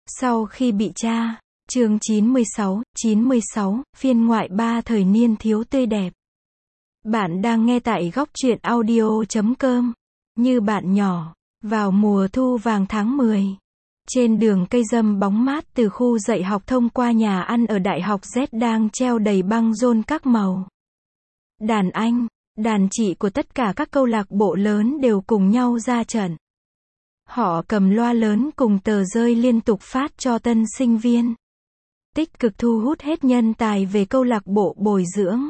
Sau khi bị tra, chương 96, phiên ngoại 3 thời niên thiếu tươi đẹp. Bạn đang nghe tại góc truyện audio.com. Như bạn nhỏ, vào mùa thu vàng tháng 10. Trên đường cây râm bóng mát từ khu dạy học thông qua nhà ăn ở Đại học Z đang treo đầy băng rôn các màu. Đàn anh, đàn chị của tất cả các câu lạc bộ lớn đều cùng nhau ra trận. Họ cầm loa lớn cùng tờ rơi liên tục phát cho tân sinh viên. Tích cực thu hút hết nhân tài về câu lạc bộ bồi dưỡng.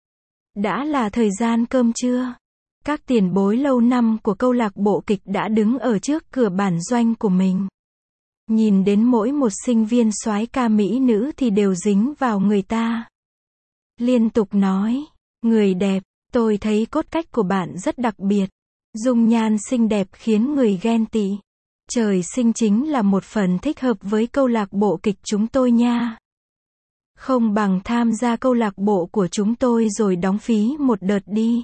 Đã là thời gian cơm trưa. Các tiền bối lâu năm của câu lạc bộ kịch đã đứng ở trước cửa bản doanh của mình. Nhìn đến mỗi một sinh viên soái ca mỹ nữ thì đều dính vào người ta. Liên tục nói, người đẹp, tôi thấy cốt cách của bạn rất đặc biệt. Dung nhan xinh đẹp khiến người ghen tị. Trời sinh chính là một phần thích hợp với câu lạc bộ kịch chúng tôi nha. Không bằng tham gia câu lạc bộ của chúng tôi rồi đóng phí một đợt đi.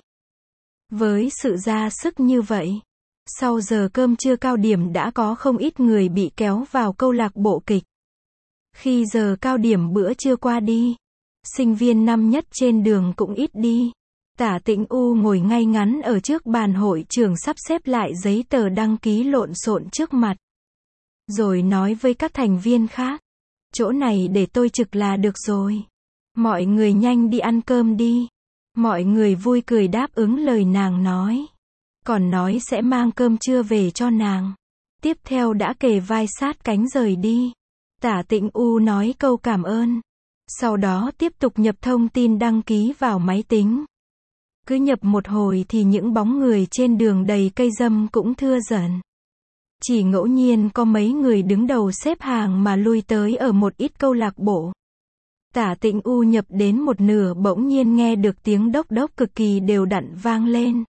Với sự ra sức như vậy, sau giờ cơm trưa cao điểm đã có không ít người bị kéo vào câu lạc bộ kịch. Khi giờ cao điểm bữa trưa qua đi, sinh viên năm nhất trên đường cũng ít đi. Tả Tĩnh U ngồi ngay ngắn ở trước bàn hội trường sắp xếp lại giấy tờ đăng ký lộn xộn trước mặt. Rồi nói với các thành viên khác, chỗ này để tôi trực là được rồi. Mọi người nhanh đi ăn cơm đi. Mọi người vui cười đáp ứng lời nàng nói. Còn nói sẽ mang cơm trưa về cho nàng. Tiếp theo đã kề vai sát cánh rời đi. Tả Tĩnh U nói câu cảm ơn. Sau đó tiếp tục nhập thông tin đăng ký vào máy tính. Cứ nhập một hồi thì những bóng người trên đường đầy cây râm cũng thưa dần. Chỉ ngẫu nhiên có mấy người đứng đầu xếp hàng mà lui tới ở một ít câu lạc bộ. Tả Tĩnh U nhập đến một nửa bỗng nhiên nghe được tiếng đốc đốc cực kỳ đều đặn vang lên.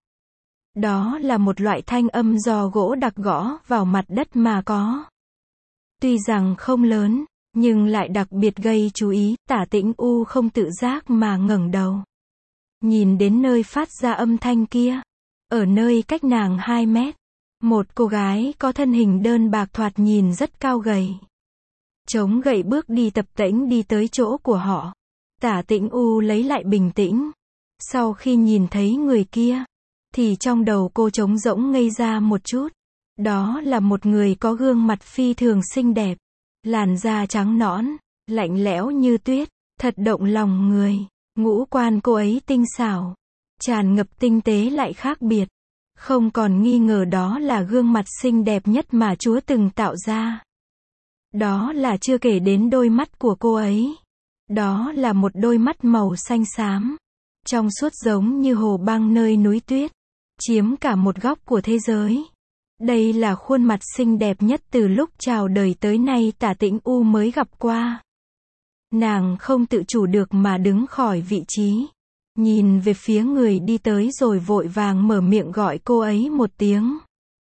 Đó là một loại thanh âm do gỗ đặc gõ vào mặt đất mà có. Tuy rằng không lớn, nhưng lại đặc biệt gây chú ý. Tả Tĩnh U không tự giác mà ngẩng đầu. Nhìn đến nơi phát ra âm thanh kia. Ở nơi cách nàng 2 mét. Một cô gái có thân hình đơn bạc thoạt nhìn rất cao gầy. Chống gậy bước đi tập tễnh đi tới chỗ của họ. Tả Tĩnh U lấy lại bình tĩnh. Sau khi nhìn thấy người kia, thì trong đầu cô trống rỗng ngây ra một chút. Đó là một người có gương mặt phi thường xinh đẹp. Làn da trắng nõn, lạnh lẽo như tuyết, thật động lòng người. Ngũ quan cô ấy tinh xảo, tràn ngập tinh tế lại khác biệt. Không còn nghi ngờ đó là gương mặt xinh đẹp nhất mà Chúa từng tạo ra. Đó là chưa kể đến đôi mắt của cô ấy. Đó là một đôi mắt màu xanh xám, trong suốt giống như hồ băng nơi núi tuyết, chiếm cả một góc của thế giới. Đây là khuôn mặt xinh đẹp nhất từ lúc chào đời tới nay Tả Tĩnh U mới gặp qua. Nàng không tự chủ được mà đứng khỏi vị trí. Nhìn về phía người đi tới rồi vội vàng mở miệng gọi cô ấy một tiếng.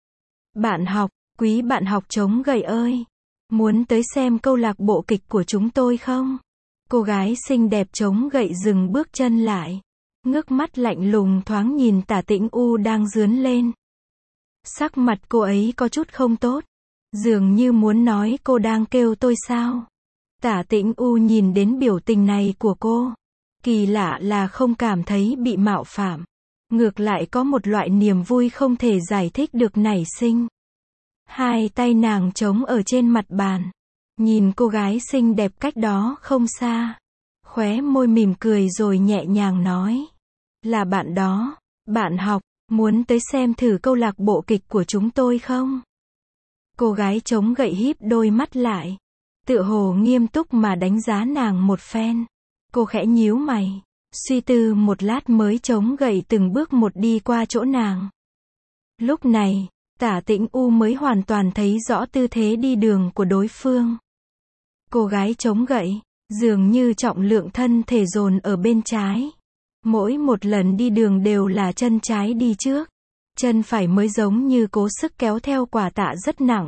Bạn học, quý bạn học chống gậy ơi. Muốn tới xem câu lạc bộ kịch của chúng tôi không? Cô gái xinh đẹp chống gậy dừng bước chân lại. Ngước mắt lạnh lùng thoáng nhìn Tả Tĩnh U đang rướn lên. Sắc mặt cô ấy có chút không tốt. Dường như muốn nói cô đang kêu tôi sao? Tả Tĩnh U nhìn đến biểu tình này của cô. Kỳ lạ là không cảm thấy bị mạo phạm. Ngược lại có một loại niềm vui không thể giải thích được nảy sinh. Hai tay nàng trống ở trên mặt bàn. Nhìn cô gái xinh đẹp cách đó không xa. Khóe môi mỉm cười rồi nhẹ nhàng nói. Là bạn đó, bạn học, muốn tới xem thử câu lạc bộ kịch của chúng tôi không? Cô gái chống gậy híp đôi mắt lại. Tựa hồ nghiêm túc mà đánh giá nàng một phen. Cô khẽ nhíu mày, suy tư một lát mới chống gậy từng bước một đi qua chỗ nàng. Lúc này, Tả Tĩnh U mới hoàn toàn thấy rõ tư thế đi đường của đối phương. Cô gái chống gậy, dường như trọng lượng thân thể dồn ở bên trái. Mỗi một lần đi đường đều là chân trái đi trước. Chân phải mới giống như cố sức kéo theo quả tạ rất nặng.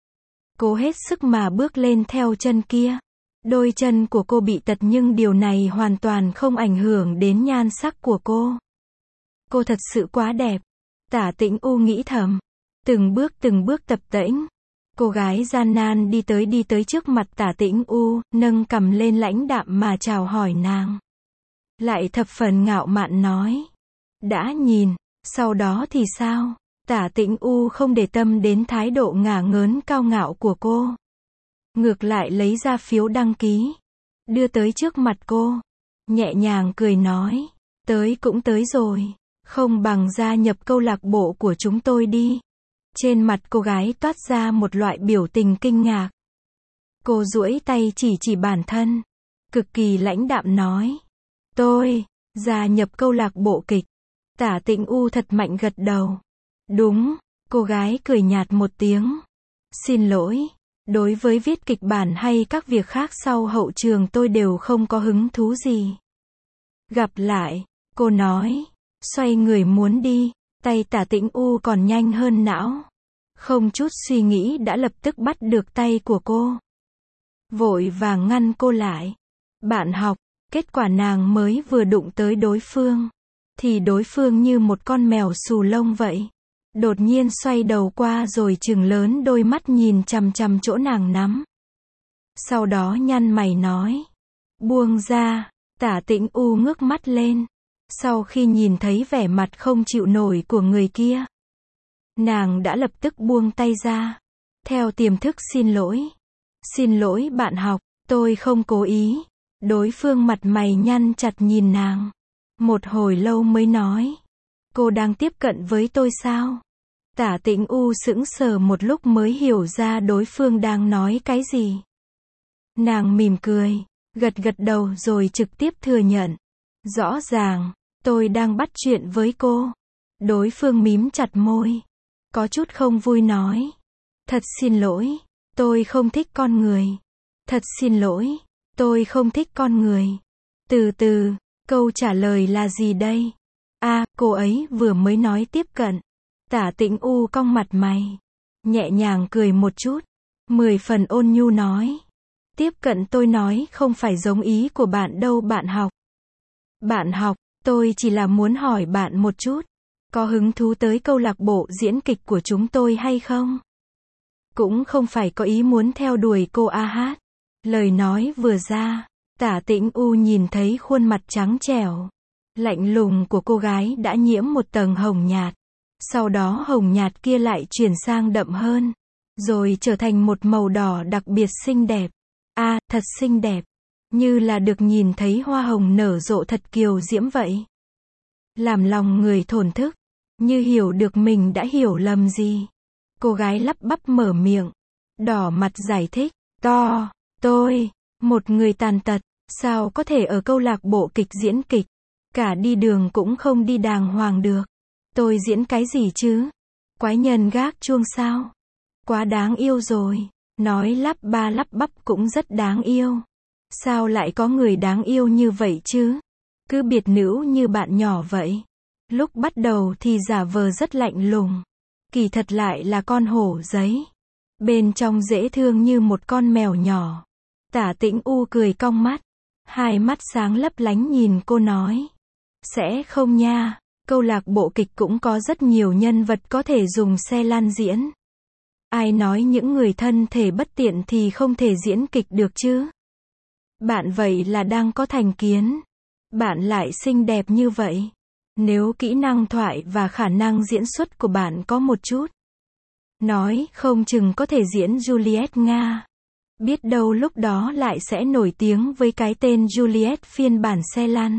Cố hết sức mà bước lên theo chân kia. Đôi chân của cô bị tật nhưng điều này hoàn toàn không ảnh hưởng đến nhan sắc của cô. Cô thật sự quá đẹp. Tả Tĩnh U nghĩ thầm. Từng bước tập tễnh. Cô gái gian nan đi tới trước mặt Tả Tĩnh U, nâng cằm lên lãnh đạm mà chào hỏi nàng. Lại thập phần ngạo mạn nói. Đã nhìn, sau đó thì sao? Tả Tĩnh U không để tâm đến thái độ ngả ngớn cao ngạo của cô. Ngược lại lấy ra phiếu đăng ký. Đưa tới trước mặt cô. Nhẹ nhàng cười nói. Tới cũng tới rồi. Không bằng gia nhập câu lạc bộ của chúng tôi đi. Trên mặt cô gái toát ra một loại biểu tình kinh ngạc. Cô duỗi tay chỉ bản thân. Cực kỳ lãnh đạm nói. Tôi, gia nhập câu lạc bộ kịch. Tả Tĩnh U thật mạnh gật đầu. Đúng, cô gái cười nhạt một tiếng. Xin lỗi, đối với viết kịch bản hay các việc khác sau hậu trường tôi đều không có hứng thú gì. Gặp lại, cô nói. Xoay người muốn đi, tay Tả Tĩnh U còn nhanh hơn não. Không chút suy nghĩ đã lập tức bắt được tay của cô. Vội vàng ngăn cô lại. Bạn học, kết quả nàng mới vừa đụng tới đối phương. Thì đối phương như một con mèo xù lông vậy. Đột nhiên xoay đầu qua rồi trừng lớn đôi mắt nhìn chằm chằm chỗ nàng nắm. Sau đó nhăn mày nói. Buông ra, Tả Tĩnh U ngước mắt lên. Sau khi nhìn thấy vẻ mặt không chịu nổi của người kia, nàng đã lập tức buông tay ra. Theo tiềm thức xin lỗi. Xin lỗi bạn học, tôi không cố ý. Đối phương mặt mày nhăn chặt nhìn nàng. Một hồi lâu mới nói. Cô đang tiếp cận với tôi sao? Tả Tĩnh U sững sờ một lúc mới hiểu ra đối phương đang nói cái gì. Nàng mỉm cười, gật đầu rồi trực tiếp thừa nhận. Rõ ràng, tôi đang bắt chuyện với cô. Đối phương mím chặt môi. Có chút không vui nói. Thật xin lỗi, tôi không thích con người. Thật xin lỗi, tôi không thích con người. Từ từ, câu trả lời là gì đây? Cô ấy vừa mới nói tiếp cận. Tả Tĩnh U cong mặt mày. Nhẹ nhàng cười một chút. 10 phần ôn nhu nói. Tiếp cận tôi nói không phải giống ý của bạn đâu bạn học. Bạn học, tôi chỉ là muốn hỏi bạn một chút. Có hứng thú tới câu lạc bộ diễn kịch của chúng tôi hay không? Cũng không phải có ý muốn theo đuổi cô hát. Lời nói vừa ra, Tả Tĩnh U nhìn thấy khuôn mặt trắng trẻo, lạnh lùng của cô gái đã nhiễm một tầng hồng nhạt. Sau đó hồng nhạt kia lại chuyển sang đậm hơn, rồi trở thành một màu đỏ đặc biệt xinh đẹp. Thật xinh đẹp. Như là được nhìn thấy hoa hồng nở rộ thật kiều diễm vậy. Làm lòng người thổn thức, như hiểu được mình đã hiểu lầm gì. Cô gái lắp bắp mở miệng, đỏ mặt giải thích. Tôi, một người tàn tật, sao có thể ở câu lạc bộ kịch diễn kịch, cả đi đường cũng không đi đàng hoàng được. Tôi diễn cái gì chứ? Quái nhân gác chuông sao? Quá đáng yêu rồi. Nói lắp ba lắp bắp cũng rất đáng yêu. Sao lại có người đáng yêu như vậy chứ? Cứ biệt nữ như bạn nhỏ vậy. Lúc bắt đầu thì giả vờ rất lạnh lùng. Kỳ thật lại là con hổ giấy. Bên trong dễ thương như một con mèo nhỏ. Tả Tĩnh U cười cong mắt. Hai mắt sáng lấp lánh nhìn cô nói. Sẽ không nha. Câu lạc bộ kịch cũng có rất nhiều nhân vật có thể dùng xe lăn diễn. Ai nói những người thân thể bất tiện thì không thể diễn kịch được chứ? Bạn vậy là đang có thành kiến. Bạn lại xinh đẹp như vậy. Nếu kỹ năng thoại và khả năng diễn xuất của bạn có một chút, nói không chừng có thể diễn Juliet Nga. Biết đâu lúc đó lại sẽ nổi tiếng với cái tên Juliet phiên bản xe lăn.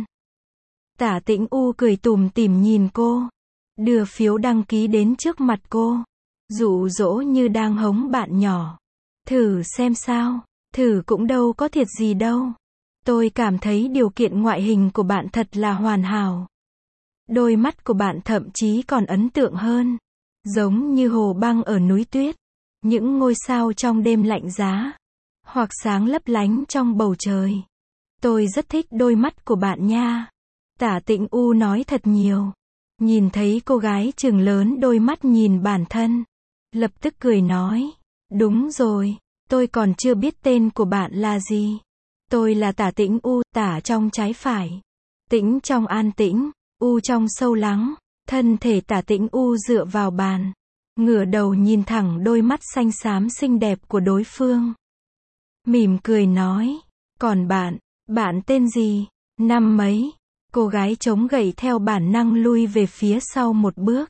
Tả Tĩnh U cười tủm tỉm nhìn cô. Đưa phiếu đăng ký đến trước mặt cô. Dụ dỗ như đang hống bạn nhỏ. Thử xem sao. Thử cũng đâu có thiệt gì đâu. Tôi cảm thấy điều kiện ngoại hình của bạn thật là hoàn hảo. Đôi mắt của bạn thậm chí còn ấn tượng hơn. Giống như hồ băng ở núi tuyết. Những ngôi sao trong đêm lạnh giá. Hoặc sáng lấp lánh trong bầu trời. Tôi rất thích đôi mắt của bạn nha. Tả Tĩnh U nói thật nhiều. Nhìn thấy cô gái trừng lớn đôi mắt nhìn bản thân. Lập tức cười nói. Đúng rồi, tôi còn chưa biết tên của bạn là gì. Tôi là Tả Tĩnh U, tả trong trái phải. Tĩnh trong an tĩnh, U trong sâu lắng. Thân thể Tả Tĩnh U dựa vào bàn. ngửa đầu nhìn thẳng đôi mắt xanh xám xinh đẹp của đối phương. Mỉm cười nói, còn bạn tên gì, năm mấy? Cô gái chống gậy theo bản năng lui về phía sau một bước.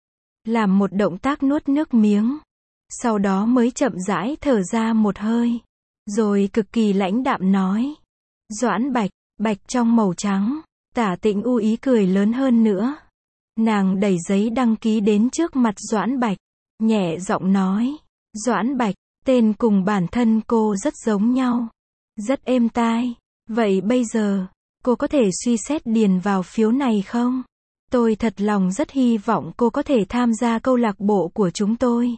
Làm một động tác nuốt nước miếng. Sau đó mới chậm rãi thở ra một hơi. Rồi cực kỳ lãnh đạm nói. Doãn Bạch, bạch trong màu trắng. Tả Tĩnh U ý cười lớn hơn nữa. Nàng đẩy giấy đăng ký đến trước mặt Doãn Bạch. Nhẹ giọng nói. Doãn Bạch, tên cùng bản thân cô rất giống nhau. Rất êm tai. Vậy bây giờ, cô có thể suy xét điền vào phiếu này không? Tôi thật lòng rất hy vọng cô có thể tham gia câu lạc bộ của chúng tôi.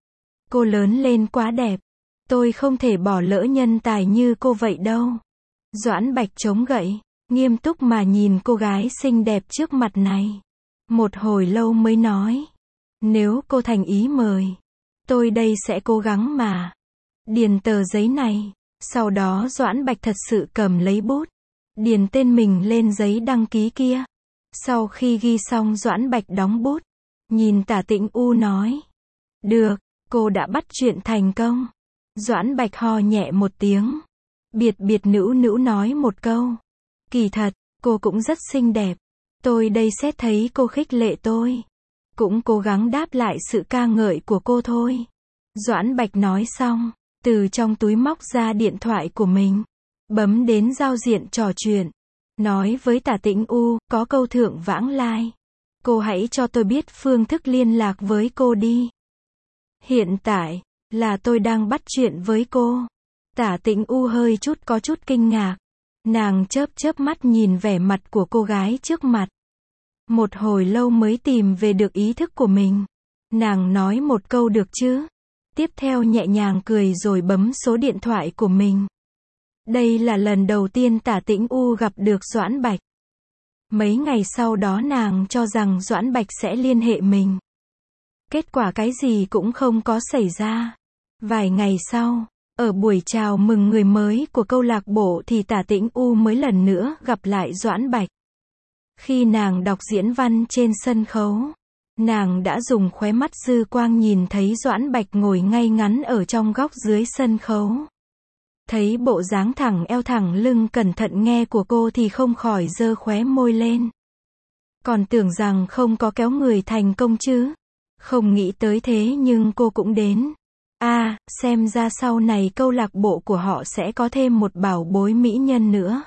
Cô lớn lên quá đẹp. Tôi không thể bỏ lỡ nhân tài như cô vậy đâu. Doãn Bạch chống gậy, nghiêm túc mà nhìn cô gái xinh đẹp trước mặt này. Một hồi lâu mới nói. Nếu cô thành ý mời, tôi đây sẽ cố gắng mà. Điền tờ giấy này. Sau đó Doãn Bạch thật sự cầm lấy bút. Điền tên mình lên giấy đăng ký kia. Sau khi ghi xong Doãn Bạch đóng bút. Nhìn Tả Tĩnh U nói. Được, cô đã bắt chuyện thành công. Doãn Bạch ho nhẹ một tiếng. Biệt nữ nói một câu. Kỳ thật, cô cũng rất xinh đẹp. Tôi đây xét thấy cô khích lệ tôi. Cũng cố gắng đáp lại sự ca ngợi của cô thôi. Doãn Bạch nói xong, từ trong túi móc ra điện thoại của mình. Bấm đến giao diện trò chuyện. Nói với Tả Tĩnh U, có câu thượng vãng lai. Cô hãy cho tôi biết phương thức liên lạc với cô đi. Hiện tại, là tôi đang bắt chuyện với cô. Tả Tĩnh U hơi có chút kinh ngạc. Nàng chớp mắt nhìn vẻ mặt của cô gái trước mặt. Một hồi lâu mới tìm về được ý thức của mình. Nàng nói một câu được chứ? Tiếp theo nhẹ nhàng cười rồi bấm số điện thoại của mình. Đây là lần đầu tiên Tả Tĩnh U gặp được Doãn Bạch. Mấy ngày sau đó nàng cho rằng Doãn Bạch sẽ liên hệ mình. Kết quả cái gì cũng không có xảy ra. Vài ngày sau, ở buổi chào mừng người mới của câu lạc bộ thì Tả Tĩnh U mới lần nữa gặp lại Doãn Bạch. Khi nàng đọc diễn văn trên sân khấu, nàng đã dùng khóe mắt dư quang nhìn thấy Doãn Bạch ngồi ngay ngắn ở trong góc dưới sân khấu. Thấy bộ dáng thẳng eo thẳng lưng cẩn thận nghe của cô thì không khỏi giơ khóe môi lên. Còn tưởng rằng không có kéo người thành công chứ. Không nghĩ tới thế nhưng cô cũng đến. Xem ra sau này câu lạc bộ của họ sẽ có thêm một bảo bối mỹ nhân nữa.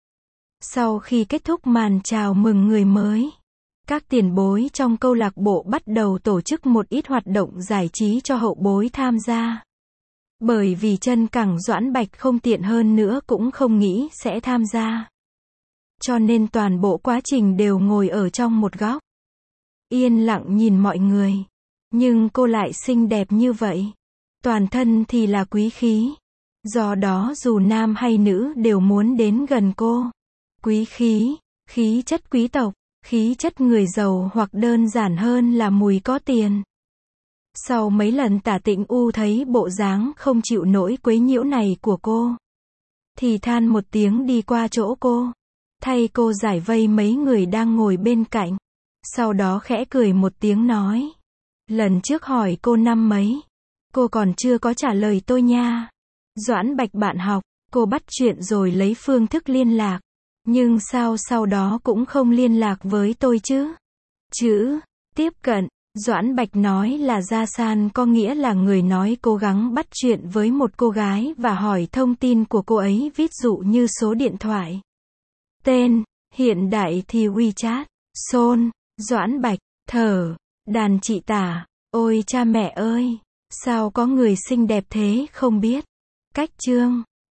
Sau khi kết thúc màn chào mừng người mới, các tiền bối trong câu lạc bộ bắt đầu tổ chức một ít hoạt động giải trí cho hậu bối tham gia. Bởi vì chân cẳng Doãn Bạch không tiện hơn nữa cũng không nghĩ sẽ tham gia. Cho nên toàn bộ quá trình đều ngồi ở trong một góc. Yên lặng nhìn mọi người. Nhưng cô lại xinh đẹp như vậy. Toàn thân thì là quý khí. Do đó dù nam hay nữ đều muốn đến gần cô. Quý khí, khí chất quý tộc, khí chất người giàu hoặc đơn giản hơn là mùi có tiền. Sau mấy lần Tả Tĩnh U thấy bộ dáng không chịu nổi quấy nhiễu này của cô, thì than một tiếng đi qua chỗ cô, thay cô giải vây mấy người đang ngồi bên cạnh. Sau đó khẽ cười một tiếng nói, lần trước hỏi cô năm mấy, cô còn chưa có trả lời tôi nha. Doãn Bạch bạn học, cô bắt chuyện rồi lấy phương thức liên lạc. Nhưng sao sau đó cũng không liên lạc với tôi chứ? Tiếp cận, Doãn Bạch nói là ra san có nghĩa là người nói cố gắng bắt chuyện với một cô gái và hỏi thông tin của cô ấy, ví dụ như số điện thoại. Tên, hiện đại thì WeChat, Son, Doãn Bạch, thở, đàn chị Tả, ôi cha mẹ ơi, sao có người xinh đẹp thế không biết. Cách chương